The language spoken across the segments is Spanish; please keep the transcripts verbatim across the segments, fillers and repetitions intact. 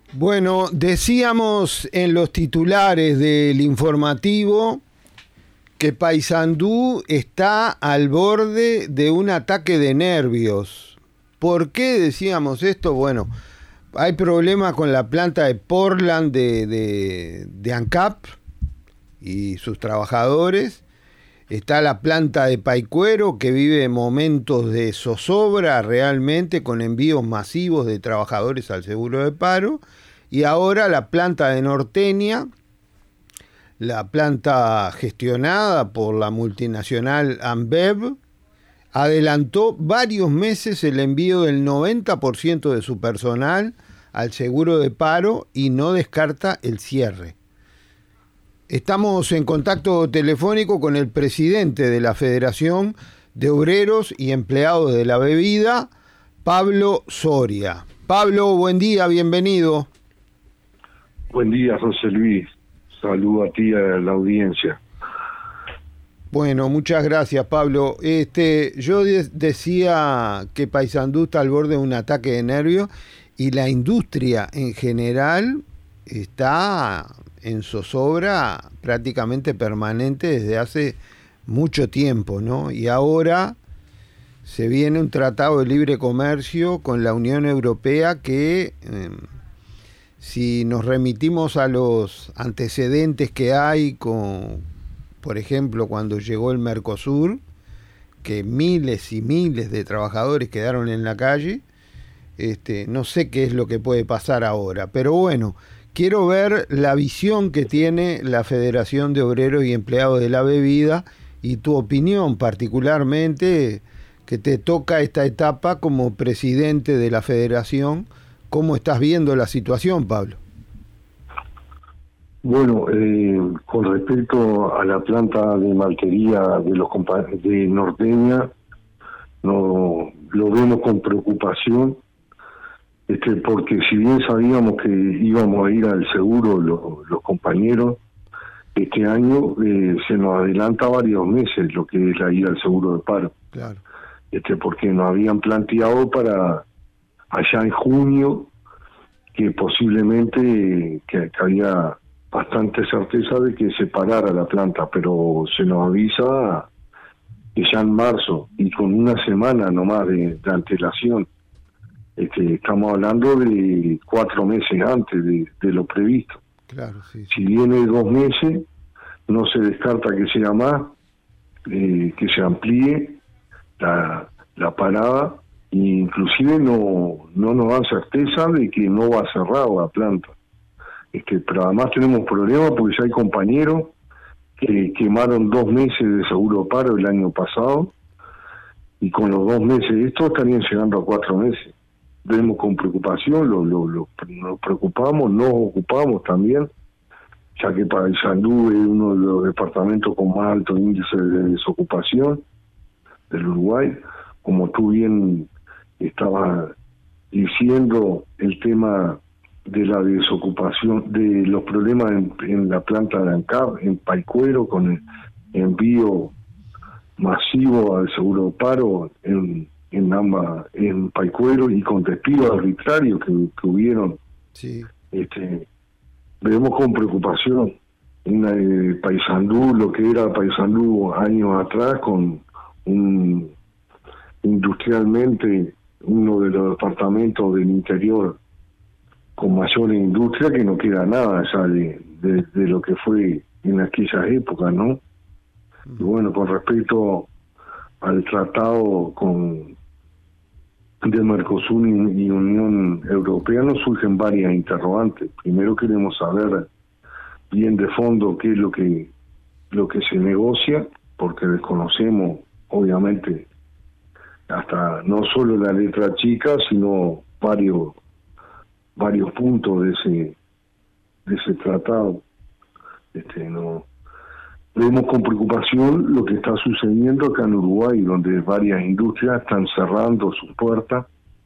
Bueno, decíamos en los titulares del informativo que Paysandú está al borde de un ataque de nervios. ¿Por qué decíamos esto? Bueno, hay problemas con la planta de Portland de, de, de ANCAP y sus trabajadores. Está la planta de Paicuero, que vive momentos de zozobra realmente, con envíos masivos de trabajadores al seguro de paro. Y ahora la planta de Norteña, la planta gestionada por la multinacional Ambev, adelantó varios meses el envío del noventa por ciento de su personal al seguro de paro y no descarta el cierre. Estamos en contacto telefónico con el presidente de la Federación de Obreros y Empleados de la Bebida, Pablo Soria. Pablo, buen día, bienvenido. Buen día, José Luis. Saludo a ti y a la audiencia. Bueno, muchas gracias, Pablo. Este, yo de- decía que Paysandú está al borde de un ataque de nervios y la industria en general está en zozobra prácticamente permanente desde hace mucho tiempo, ¿no? Y ahora se viene un tratado de libre comercio con la Unión Europea que, eh, si nos remitimos a los antecedentes que hay con, por ejemplo, cuando llegó el Mercosur, que miles y miles de trabajadores quedaron en la calle, este, no sé qué es lo que puede pasar ahora, pero bueno, quiero ver la visión que tiene la Federación de Obreros y Empleados de la Bebida y tu opinión particularmente, que te toca esta etapa como presidente de la Federación. ¿Cómo estás viendo la situación, Pablo? Bueno, eh, con respecto a la planta de maltería de los compa- de Norteña, no lo vemos con preocupación, este, porque si bien sabíamos que íbamos a ir al seguro lo- los compañeros, este año eh, se nos adelanta varios meses lo que es la ida al seguro de paro, Claro. este, porque nos habían planteado para allá en junio que posiblemente que, que había bastante certeza de que se parara la planta, pero se nos avisa que ya en marzo y con una semana nomás de, de antelación. Este, estamos hablando de cuatro meses antes de, de lo previsto. Claro, sí, sí. Si viene dos meses, no se descarta que sea más, eh, que se amplíe la, la parada, e inclusive no no nos dan certeza de que no va a cerrar la planta. Este, pero además tenemos problemas porque ya hay compañeros que quemaron dos meses de seguro de paro el año pasado y con los dos meses de esto estarían llegando a cuatro meses. Vemos con preocupación, lo, lo, lo, nos preocupamos, nos ocupamos también, ya que Paysandú es uno de los departamentos con más alto índice de desocupación del Uruguay. Como tú bien estabas diciendo, el tema de la desocupación, de los problemas en, en la planta de ANCAP, en Paicuero, con el envío masivo al seguro de paro en, en ambas, en Paicuero, y con despidos arbitrarios que, que hubieron. Sí. Este, vemos con preocupación una de Paysandú, lo que era Paysandú años atrás, con un industrialmente uno de los departamentos del interior con mayor industria, que no queda nada ya de, de, de lo que fue en aquellas épocas, ¿no? Y bueno, con respecto al tratado con de Mercosur y, y Unión Europea, nos surgen varias interrogantes. Primero queremos saber bien de fondo qué es lo que lo que se negocia, porque desconocemos, obviamente, hasta no solo la letra chica, sino varios varios puntos de ese de ese tratado. Este, no vemos con preocupación lo que está sucediendo acá en Uruguay, donde varias industrias están cerrando sus puertas.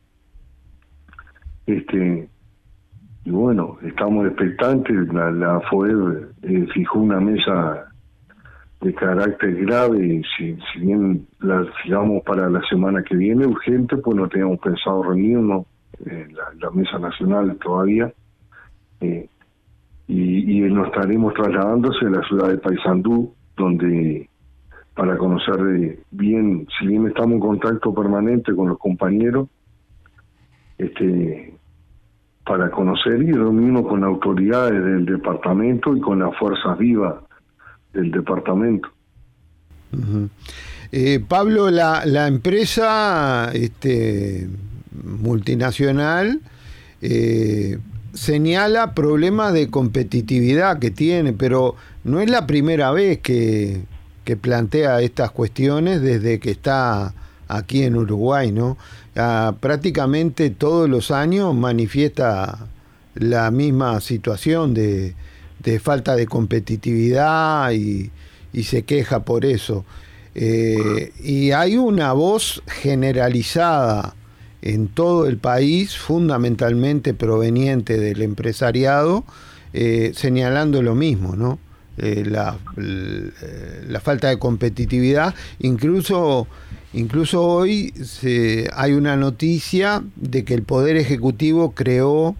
Este, y bueno, estamos expectantes. La, la FOEB eh, fijó una mesa de carácter grave, si, si bien la fijamos para la semana que viene, urgente, pues no teníamos pensado reunirnos, eh, la, la mesa nacional todavía, eh, y, y nos estaremos trasladándose a la ciudad de Paysandú, donde para conocer eh, bien, si bien estamos en contacto permanente con los compañeros, este para conocer y reunirnos con autoridades del departamento y con las fuerzas vivas del departamento. Uh-huh. eh, Pablo, la, la empresa este, multinacional eh, señala problemas de competitividad que tiene, pero no es la primera vez que, que plantea estas cuestiones desde que está aquí en Uruguay, ¿no? Ah, prácticamente todos los años manifiesta la misma situación de, de falta de competitividad y, y se queja por eso. Eh, y hay una voz generalizada en todo el país, fundamentalmente proveniente del empresariado, eh, señalando lo mismo, ¿no? Eh, la, la, la falta de competitividad, incluso incluso hoy se, hay una noticia de que el Poder Ejecutivo creó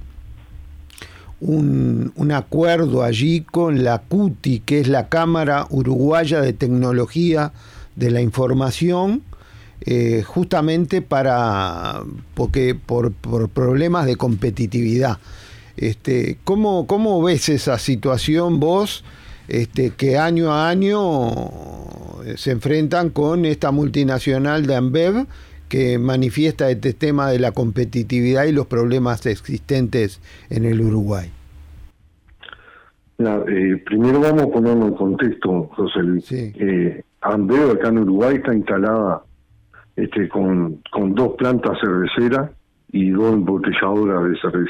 un, un acuerdo allí con la CUTI, que es la Cámara Uruguaya de Tecnología de la Información, eh, justamente para porque por, por problemas de competitividad. Este, ¿cómo, cómo ves esa situación vos? Este, que año a año se enfrentan con esta multinacional de Ambev que manifiesta este tema de la competitividad y los problemas existentes en el Uruguay. La, eh, primero vamos a ponerlo en contexto, José Luis. Sí. Eh, Ambev acá en Uruguay está instalada este, con, con dos plantas cerveceras y dos embotelladoras de cerveza.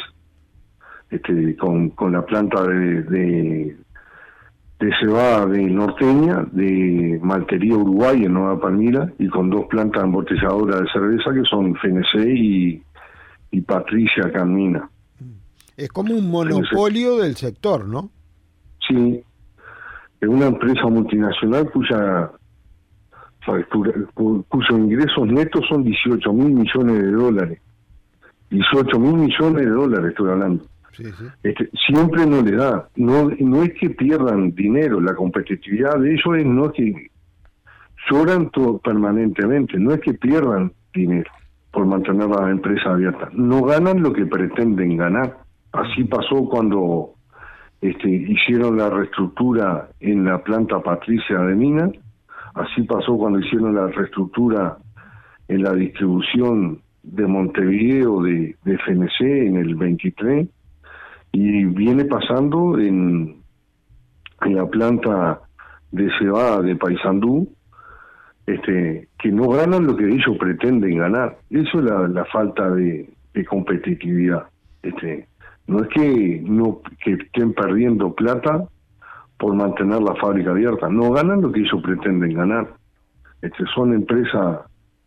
Este, con, con la planta de, de de cebada de Norteña, de Maltería Uruguay en Nueva Palmira, y con dos plantas embotelladoras de cerveza que son F N C y, y Patricia Camina. Es como un monopolio del sector, ¿no? Sí, es una empresa multinacional cuya factura, cuyos ingresos netos son dieciocho mil millones de dólares. dieciocho mil millones de dólares estoy hablando. Sí, sí. Este, siempre no le da, no no es que pierdan dinero, la competitividad de ellos es no es que lloran todo permanentemente, no es que pierdan dinero por mantener la empresa abierta, no ganan lo que pretenden ganar. Así pasó cuando este, hicieron la reestructura en la planta Patricia de Minas, así pasó cuando hicieron la reestructura en la distribución de Montevideo de, de F N C en el veintitrés, y viene pasando en, en la planta de cebada de Paysandú, este, que no ganan lo que ellos pretenden ganar. Eso es la, la falta de, de competitividad. Este, no es que no que estén perdiendo plata por mantener la fábrica abierta, no ganan lo que ellos pretenden ganar. Este, son empresas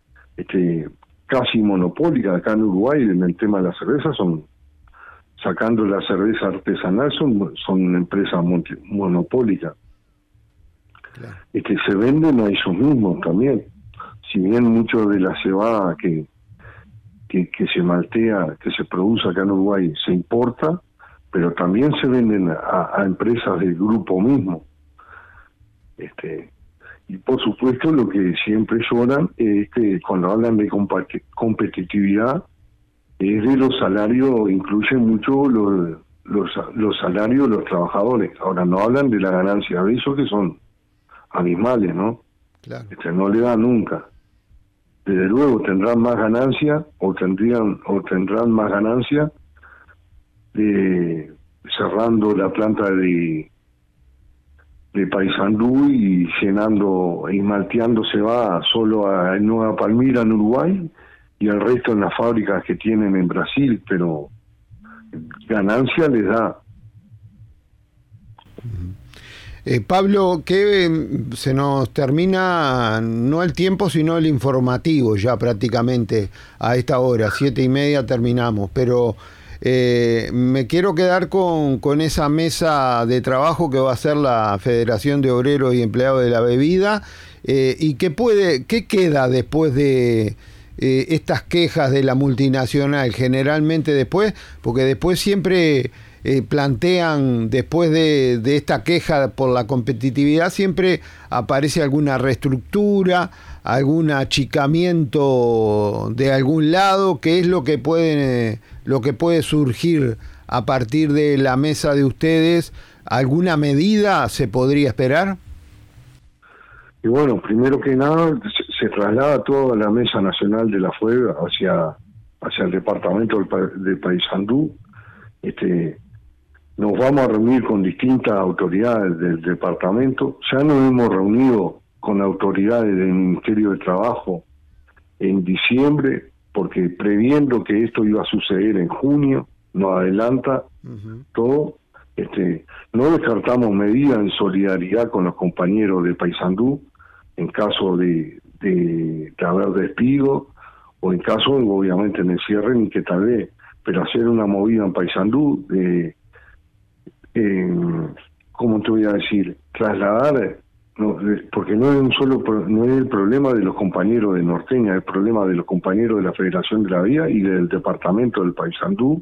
este, casi monopólicas acá en Uruguay en el tema de la cerveza, son sacando la cerveza artesanal, son, son empresas monopólicas. Claro. Este, se venden a ellos mismos también. Si bien mucho de la cebada que, que, que se maltea, que se produce acá en Uruguay, se importa, pero también se venden a, a empresas del grupo mismo. Este, y por supuesto lo que siempre lloran es que cuando hablan de compet- competitividad, es de los salarios, incluyen mucho los, los los salarios de los trabajadores. Ahora no hablan de la ganancia de esos que son animales, ¿no? Claro. Este, no le dan nunca. Desde luego tendrán más ganancia o tendrían o tendrán más ganancia de cerrando la planta de de Paysandú y llenando y malteando cebada solo a Nueva Palmira en Uruguay y el resto en las fábricas que tienen en Brasil, pero ganancia les da. Eh, Pablo, que se nos termina no el tiempo sino el informativo ya prácticamente a esta hora, siete y media terminamos, pero eh, me quiero quedar con, con esa mesa de trabajo que va a ser la Federación de Obreros y Empleados de la Bebida, eh, y qué puede, qué queda después de Eh, estas quejas de la multinacional, generalmente después, porque después siempre eh, plantean después de, de esta queja por la competitividad, siempre aparece alguna reestructura, algún achicamiento de algún lado. ¿Qué es lo que puede, lo que puede surgir a partir de la mesa de ustedes? ¿Alguna medida se podría esperar? Y bueno, primero que nada, se, se traslada toda la Mesa Nacional de la F U E B hacia, hacia el departamento del, de Paysandú. Este, nos vamos a reunir con distintas autoridades del departamento. Ya nos hemos reunido con autoridades del Ministerio de Trabajo en diciembre, porque previendo que esto iba a suceder en junio, nos adelanta uh-huh. todo. Este, no descartamos medidas en solidaridad con los compañeros de Paysandú en caso de, de, de haber despido, o en caso, obviamente, en el cierre, ni que tal vez, pero hacer una movida en Paysandú, de, eh, ¿cómo te voy a decir? Trasladar, no, porque no es un solo, no es el problema de los compañeros de Norteña, es el problema de los compañeros de la Federación de la Vía y del departamento del Paysandú,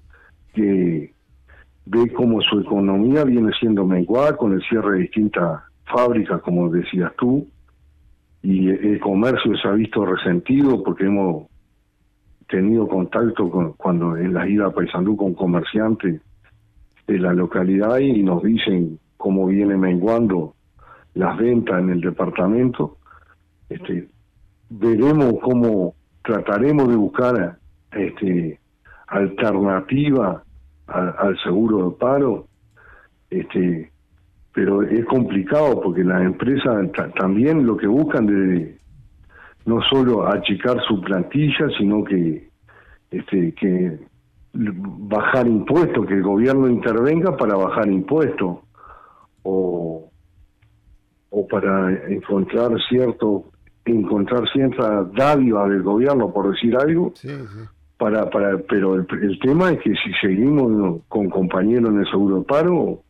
que ve cómo su economía viene siendo menguada con el cierre de distintas fábricas, como decías tú, y el comercio se ha visto resentido porque hemos tenido contacto con, cuando en la ida a Paysandú con comerciantes de la localidad y nos dicen cómo viene menguando las ventas en el departamento. Este, veremos cómo trataremos de buscar este alternativa al, al seguro de paro, este pero es complicado porque las empresas t- también lo que buscan de no solo achicar su plantilla, sino que este que bajar impuestos, que el gobierno intervenga para bajar impuestos o o para encontrar cierto encontrar cierta dádiva del gobierno, por decir algo. Sí, sí. para para pero el, el tema es que si seguimos con compañeros en el seguro de paro,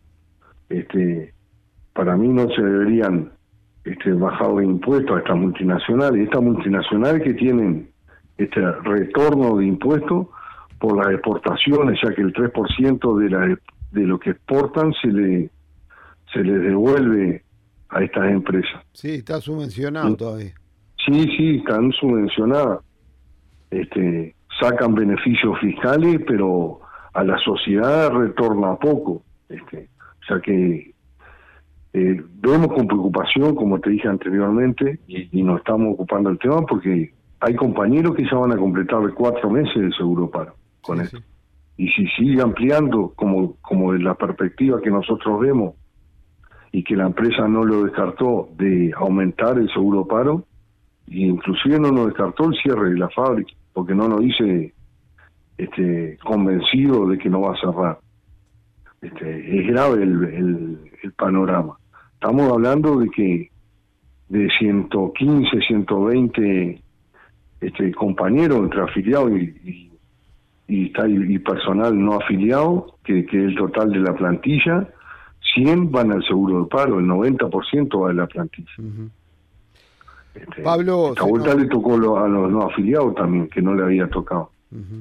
este para mí no se deberían este, bajar de impuestos a estas multinacionales. Estas multinacionales que tienen este retorno de impuestos por las exportaciones, ya que el tres por ciento de, la, de lo que exportan se le se les devuelve a estas empresas. Sí, está subvencionado ¿Sí? todavía. Sí, sí, están subvencionadas. Este, sacan beneficios fiscales, pero a la sociedad retorna poco. Este, o sea que Eh, vemos con preocupación, como te dije anteriormente, y, y nos estamos ocupando del tema porque hay compañeros que ya van a completar cuatro meses de seguro paro con sí, esto. Sí. Y si sigue ampliando, como como de la perspectiva que nosotros vemos, y que la empresa no lo descartó de aumentar el seguro paro, e inclusive no nos descartó el cierre de la fábrica, porque no nos dice este, convencido de que no va a cerrar. Este, es grave el, el, el panorama. Estamos hablando de que de ciento quince, ciento veinte este, compañeros entre afiliados y, y, y, está, y, y personal no afiliado, que, que es el total de la plantilla, cien van al seguro de paro, el noventa por ciento va de la plantilla. Uh-huh. Este, Pablo, esta vuelta no... le tocó lo, a los no afiliados también, que no le había tocado. Uh-huh.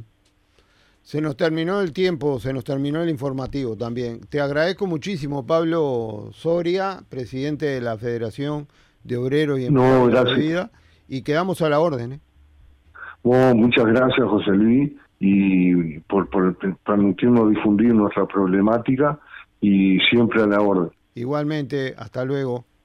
Se nos terminó el tiempo, se nos terminó el informativo también. Te agradezco muchísimo, Pablo Soria, presidente de la Federación de Obreros y Empleados no, de Vida, y quedamos a la orden. ¿eh? Bueno, muchas gracias, José Luis, y por, por permitirnos difundir nuestra problemática, y siempre a la orden. Igualmente, hasta luego.